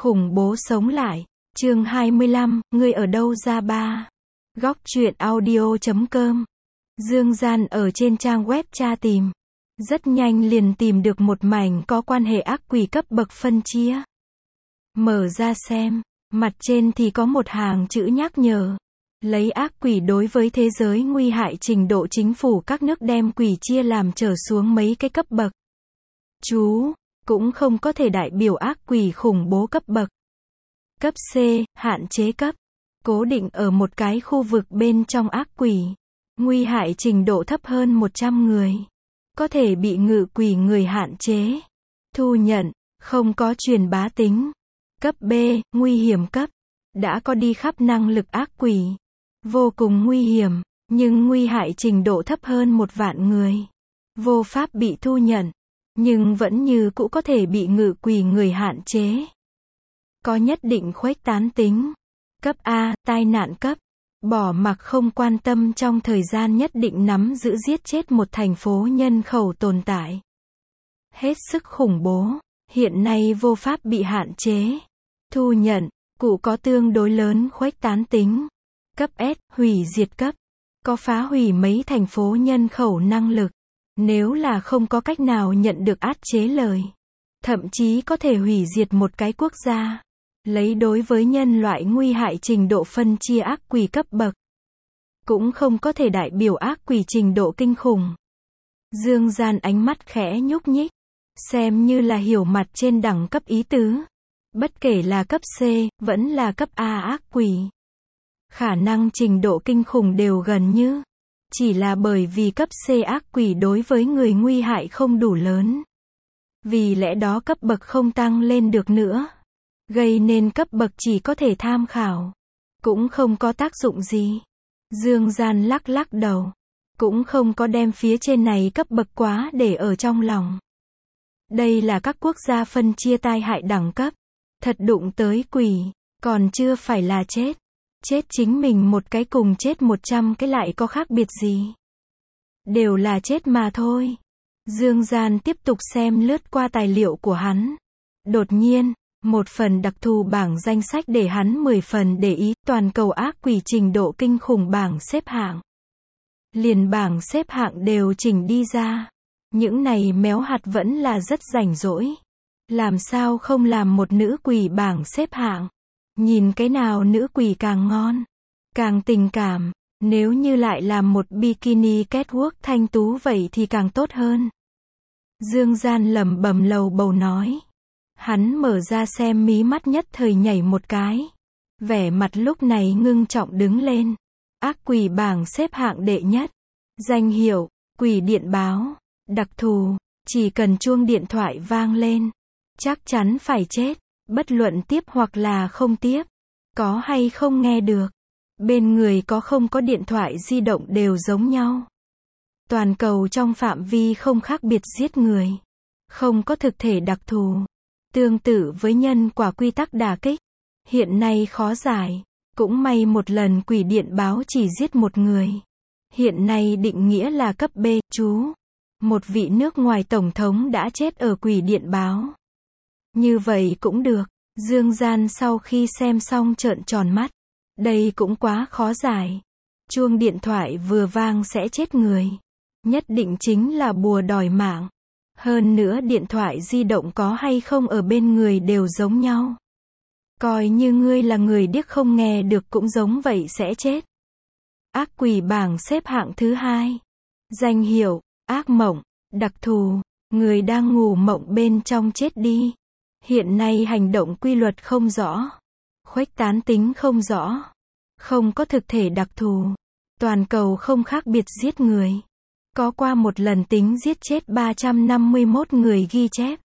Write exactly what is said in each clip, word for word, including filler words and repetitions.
Khủng bố sống lại. Chương hai mươi lăm, ngươi ở đâu ra ba? Góc truyện audio chấm com. Dương Gian ở trên trang web tra tìm. Rất nhanh liền tìm được một mảnh có quan hệ ác quỷ cấp bậc phân chia. Mở ra xem, mặt trên thì có một hàng chữ nhắc nhở. Lấy ác quỷ đối với thế giới nguy hại trình độ chính phủ các nước đem quỷ chia làm trở xuống mấy cái cấp bậc. Chú, cũng không có thể đại biểu ác quỷ khủng bố cấp bậc. Cấp C, hạn chế cấp. Cố định ở một cái khu vực bên trong ác quỷ. Nguy hại trình độ thấp hơn một trăm người. Có thể bị ngự quỷ người hạn chế. Thu nhận, không có truyền bá tính. Cấp B, nguy hiểm cấp. Đã có đi khắp năng lực ác quỷ. Vô cùng nguy hiểm, nhưng nguy hại trình độ thấp hơn một vạn người. Vô pháp bị thu nhận, nhưng vẫn như cũ có thể bị ngự quỷ người hạn chế. Có nhất định khuếch tán tính. Cấp A, tai nạn cấp. Bỏ mặc không quan tâm trong thời gian nhất định nắm giữ giết chết một thành phố nhân khẩu tồn tại. Hết sức khủng bố, hiện nay vô pháp bị hạn chế. Thu nhận, cụ có tương đối lớn khuếch tán tính. Cấp S, hủy diệt cấp. Có phá hủy mấy thành phố nhân khẩu năng lực. Nếu là không có cách nào nhận được át chế lời. Thậm chí có thể hủy diệt một cái quốc gia. Lấy đối với nhân loại nguy hại trình độ phân chia ác quỷ cấp bậc. Cũng không có thể đại biểu ác quỷ trình độ kinh khủng. Dương Gian ánh mắt khẽ nhúc nhích. Xem như là hiểu mặt trên đẳng cấp ý tứ. Bất kể là cấp C, vẫn là cấp A ác quỷ. Khả năng trình độ kinh khủng đều gần như. Chỉ là bởi vì cấp C ác quỷ đối với người nguy hại không đủ lớn. Vì lẽ đó cấp bậc không tăng lên được nữa. Gây nên cấp bậc chỉ có thể tham khảo. Cũng không có tác dụng gì. Dương Gian lắc lắc đầu. Cũng không có đem phía trên này cấp bậc quá để ở trong lòng. Đây là các quốc gia phân chia tai hại đẳng cấp. Thật đụng tới quỷ. Còn chưa phải là chết. Chết chính mình một cái cùng chết một trăm cái lại có khác biệt gì. Đều là chết mà thôi. Dương Gian tiếp tục xem lướt qua tài liệu của hắn. Đột nhiên, một phần đặc thù bảng danh sách để hắn mười phần để ý, toàn cầu ác quỷ trình độ kinh khủng bảng xếp hạng. Liền bảng xếp hạng đều chỉnh đi ra. Những này méo hạt vẫn là rất rảnh rỗi. Làm sao không làm một nữ quỷ bảng xếp hạng? Nhìn cái nào nữ quỷ càng ngon, càng tình cảm, nếu như lại làm một bikini catwalk thanh tú vậy thì càng tốt hơn. Dương Gian lẩm bẩm lầu bầu nói. Hắn mở ra xem mí mắt nhất thời nhảy một cái. Vẻ mặt lúc này ngưng trọng đứng lên. Ác quỷ bảng xếp hạng đệ nhất. Danh hiệu, quỷ điện báo, đặc thù, chỉ cần chuông điện thoại vang lên. Chắc chắn phải chết. Bất luận tiếp hoặc là không tiếp, có hay không nghe được, bên người có không có điện thoại di động đều giống nhau. Toàn cầu trong phạm vi không khác biệt giết người, không có thực thể đặc thù, tương tự với nhân quả quy tắc đả kích, hiện nay khó giải, cũng may một lần quỷ điện báo chỉ giết một người. Hiện nay định nghĩa là cấp B, chú. Một vị nước ngoài tổng thống đã chết ở quỷ điện báo. Như vậy cũng được. Dương Gian sau khi xem xong trợn tròn mắt. Đây cũng quá khó giải. Chuông điện thoại vừa vang sẽ chết người. Nhất định chính là bùa đòi mạng. Hơn nữa điện thoại di động có hay không ở bên người đều giống nhau. Coi như ngươi là người điếc không nghe được cũng giống vậy sẽ chết. Ác quỷ bảng xếp hạng thứ hai. Danh hiệu, ác mộng, đặc thù, người đang ngủ mộng bên trong chết đi. Hiện nay hành động quy luật không rõ. Khuếch tán tính không rõ. Không có thực thể đặc thù. Toàn cầu không khác biệt giết người. Có qua một lần tính giết chết ba trăm năm mươi mốt người ghi chép.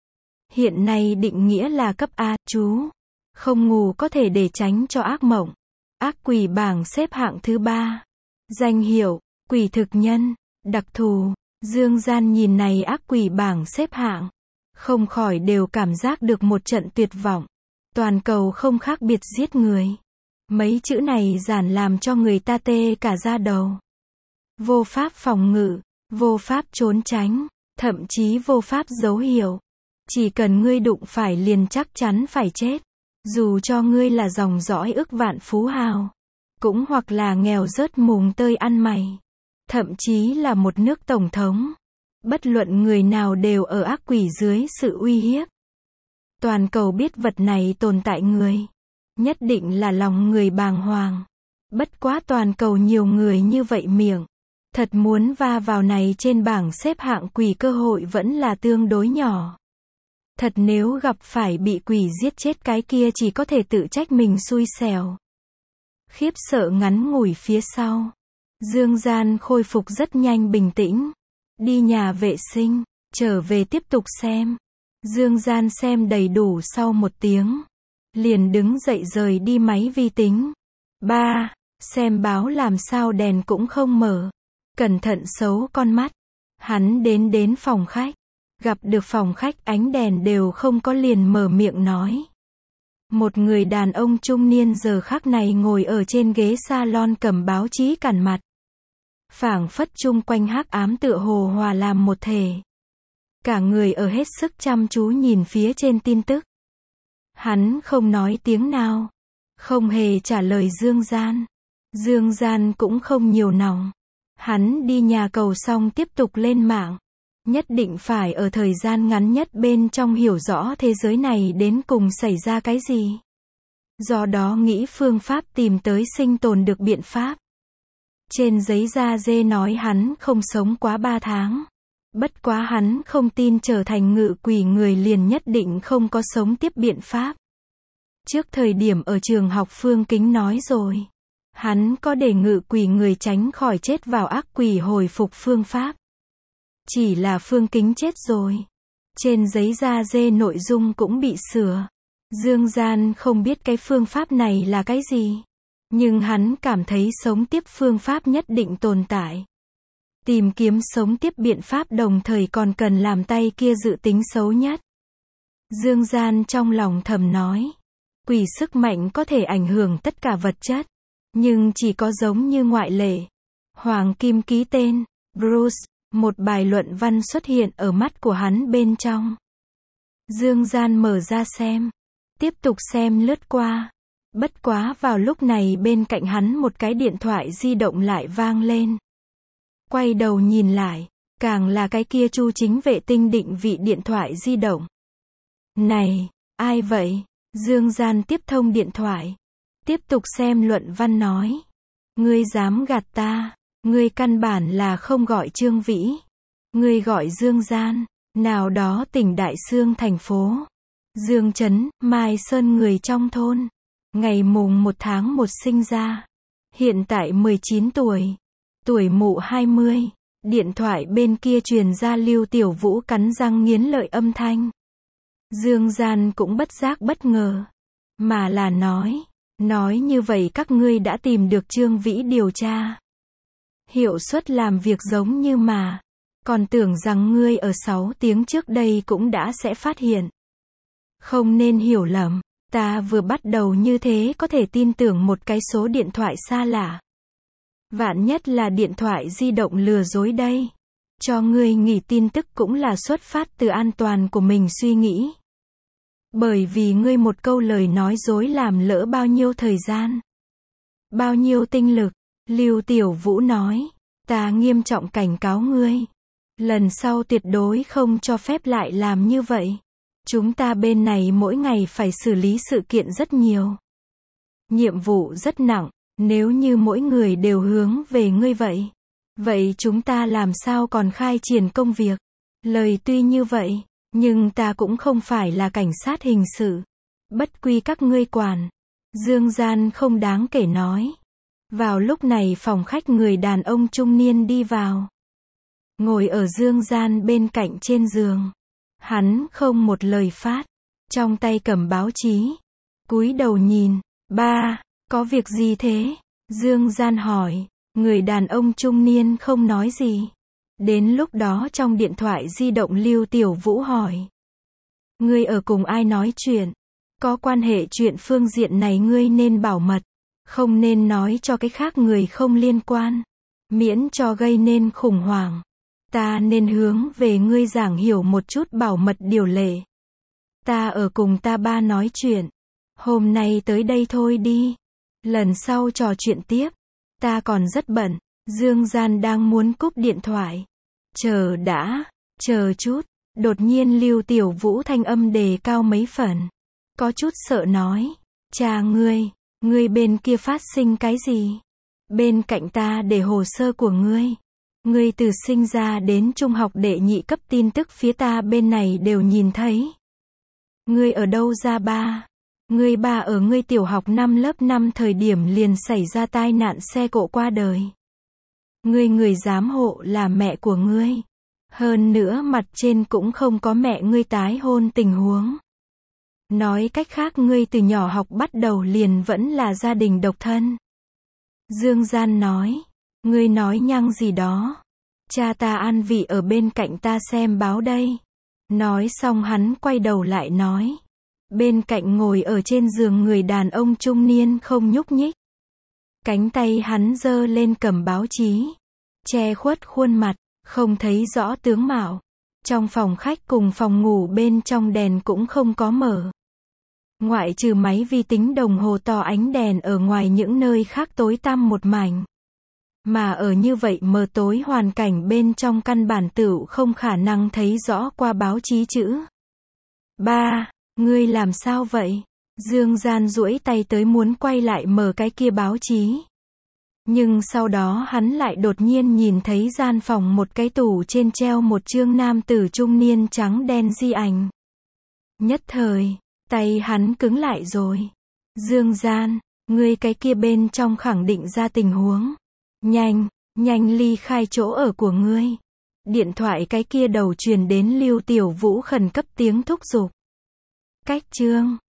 Hiện nay định nghĩa là cấp A, chú. Không ngủ có thể để tránh cho ác mộng. Ác quỷ bảng xếp hạng thứ ba. Danh hiệu, quỷ thực nhân, đặc thù. Dương Gian nhìn này ác quỷ bảng xếp hạng. Không khỏi đều cảm giác được một trận tuyệt vọng. Toàn cầu không khác biệt giết người. Mấy chữ này giản làm cho người ta tê cả da đầu. Vô pháp phòng ngự, vô pháp trốn tránh, thậm chí vô pháp dấu hiệu. Chỉ cần ngươi đụng phải liền chắc chắn phải chết. Dù cho ngươi là dòng dõi ức vạn phú hào, cũng hoặc là nghèo rớt mùng tơi ăn mày, thậm chí là một nước tổng thống, bất luận người nào đều ở ác quỷ dưới sự uy hiếp. Toàn cầu biết vật này tồn tại người, nhất định là lòng người bàng hoàng. Bất quá toàn cầu nhiều người như vậy miệng, thật muốn va vào này trên bảng xếp hạng quỷ cơ hội vẫn là tương đối nhỏ. Thật nếu gặp phải bị quỷ giết chết cái kia chỉ có thể tự trách mình xui xẻo. Khiếp sợ ngắn ngủi phía sau, Dương Gian khôi phục rất nhanh bình tĩnh. Đi nhà vệ sinh, trở về tiếp tục xem. Dương Gian xem đầy đủ sau một tiếng, liền đứng dậy rời đi máy vi tính. Ba, xem báo làm sao đèn cũng không mở. Cẩn thận xấu con mắt. Hắn đến đến phòng khách, gặp được phòng khách ánh đèn đều không có liền mở miệng nói. Một người đàn ông trung niên giờ khắc này ngồi ở trên ghế salon cầm báo chí cản mặt. Phảng phất chung quanh hắc ám tựa hồ hòa làm một thể. Cả người ở hết sức chăm chú nhìn phía trên tin tức. Hắn không nói tiếng nào, không hề trả lời Dương Gian. Dương Gian cũng không nhiều nòng. Hắn đi nhà cầu xong tiếp tục lên mạng. Nhất định phải ở thời gian ngắn nhất bên trong hiểu rõ thế giới này đến cùng xảy ra cái gì. Do đó nghĩ phương pháp tìm tới sinh tồn được biện pháp. Trên giấy da dê nói hắn không sống quá ba tháng. Bất quá hắn không tin trở thành ngự quỷ người liền nhất định không có sống tiếp biện pháp. Trước thời điểm ở trường học Phương Kính nói rồi. Hắn có để ngự quỷ người tránh khỏi chết vào ác quỷ hồi phục phương pháp. Chỉ là Phương Kính chết rồi. Trên giấy da dê nội dung cũng bị sửa. Dương Gian không biết cái phương pháp này là cái gì. Nhưng hắn cảm thấy sống tiếp phương pháp nhất định tồn tại. Tìm kiếm sống tiếp biện pháp đồng thời còn cần làm tay kia dự tính xấu nhất. Dương Gian trong lòng thầm nói. Quỷ sức mạnh có thể ảnh hưởng tất cả vật chất. Nhưng chỉ có giống như ngoại lệ. Hoàng Kim ký tên, Bruce, một bài luận văn xuất hiện ở mắt của hắn bên trong. Dương Gian mở ra xem. Tiếp tục xem lướt qua. Bất quá vào lúc này bên cạnh hắn một cái điện thoại di động lại vang lên. Quay đầu nhìn lại, càng là cái kia Chu Chính vệ tinh định vị điện thoại di động. Này, ai vậy? Dương Gian tiếp thông điện thoại. Tiếp tục xem luận văn nói. Ngươi dám gạt ta, ngươi căn bản là không gọi Trương Vĩ. Ngươi gọi Dương Gian, nào đó tỉnh Đại Xương thành phố. Dương Trấn, Mai Sơn người trong thôn. Ngày mùng một tháng một sinh ra. Hiện tại mười chín tuổi. Tuổi mụ hai mươi. Điện thoại bên kia truyền ra Lưu Tiểu Vũ cắn răng nghiến lợi âm thanh. Dương Gian cũng bất giác bất ngờ. Mà là nói. Nói như vậy các ngươi đã tìm được Trương Vĩ điều tra. Hiệu suất làm việc giống như mà. Còn tưởng rằng ngươi ở sáu tiếng trước đây cũng đã sẽ phát hiện. Không nên hiểu lầm. Ta vừa bắt đầu như thế có thể tin tưởng một cái số điện thoại xa lạ. Vạn nhất là điện thoại di động lừa dối đây. Cho ngươi nghỉ tin tức cũng là xuất phát từ an toàn của mình suy nghĩ. Bởi vì ngươi một câu lời nói dối làm lỡ bao nhiêu thời gian. Bao nhiêu tinh lực. Lưu Tiểu Vũ nói. Ta nghiêm trọng cảnh cáo ngươi. Lần sau tuyệt đối không cho phép lại làm như vậy. Chúng ta bên này mỗi ngày phải xử lý sự kiện rất nhiều. Nhiệm vụ rất nặng. Nếu như mỗi người đều hướng về ngươi vậy. Vậy chúng ta làm sao còn khai triển công việc? Lời tuy như vậy. Nhưng ta cũng không phải là cảnh sát hình sự. Bất quy các ngươi quản. Dương Gian không đáng kể nói. Vào lúc này phòng khách người đàn ông trung niên đi vào. Ngồi ở Dương Gian bên cạnh trên giường. Hắn không một lời phát. Trong tay cầm báo chí. Cúi đầu nhìn. Ba, có việc gì thế? Dương Gian hỏi. Người đàn ông trung niên không nói gì. Đến lúc đó trong điện thoại di động Lưu Tiểu Vũ hỏi. Ngươi ở cùng ai nói chuyện? Có quan hệ chuyện phương diện này ngươi nên bảo mật. Không nên nói cho cái khác người không liên quan. Miễn cho gây nên khủng hoảng. Ta nên hướng về ngươi giảng hiểu một chút bảo mật điều lệ. Ta ở cùng ta ba nói chuyện. Hôm nay tới đây thôi đi. Lần sau trò chuyện tiếp. Ta còn rất bận. Dương Gian đang muốn cúp điện thoại. Chờ đã. Chờ chút. Đột nhiên Lưu Tiểu Vũ thanh âm đề cao mấy phần. Có chút sợ nói. Cha ngươi. Ngươi bên kia phát sinh cái gì? Bên cạnh ta để hồ sơ của ngươi. Ngươi từ sinh ra đến trung học đệ nhị cấp tin tức phía ta bên này đều nhìn thấy. Ngươi ở đâu ra ba? Ngươi ba ở ngươi tiểu học năm lớp năm thời điểm liền xảy ra tai nạn xe cộ qua đời. Ngươi người giám hộ là mẹ của ngươi. Hơn nữa mặt trên cũng không có mẹ ngươi tái hôn tình huống. Nói cách khác ngươi từ nhỏ học bắt đầu liền vẫn là gia đình độc thân. Dương Gian nói. Ngươi nói nhăng gì đó. Cha ta an vị ở bên cạnh ta xem báo đây. Nói xong hắn quay đầu lại nói. Bên cạnh ngồi ở trên giường người đàn ông trung niên không nhúc nhích. Cánh tay hắn giơ lên cầm báo chí. Che khuất khuôn mặt, không thấy rõ tướng mạo. Trong phòng khách cùng phòng ngủ bên trong đèn cũng không có mở. Ngoại trừ máy vi tính đồng hồ to ánh đèn ở ngoài những nơi khác tối tăm một mảnh. Mà ở như vậy mờ tối hoàn cảnh bên trong căn bản tựu không khả năng thấy rõ qua báo chí chữ. Ba, ngươi làm sao vậy? Dương Gian duỗi tay tới muốn quay lại mở cái kia báo chí. Nhưng sau đó hắn lại đột nhiên nhìn thấy gian phòng một cái tủ trên treo một chương nam tử trung niên trắng đen di ảnh. Nhất thời, tay hắn cứng lại rồi. Dương Gian, ngươi cái kia bên trong khẳng định ra tình huống. Nhanh, nhanh ly khai chỗ ở của ngươi. Điện thoại cái kia đầu truyền đến Lưu Tiểu Vũ khẩn cấp tiếng thúc giục. Cách chương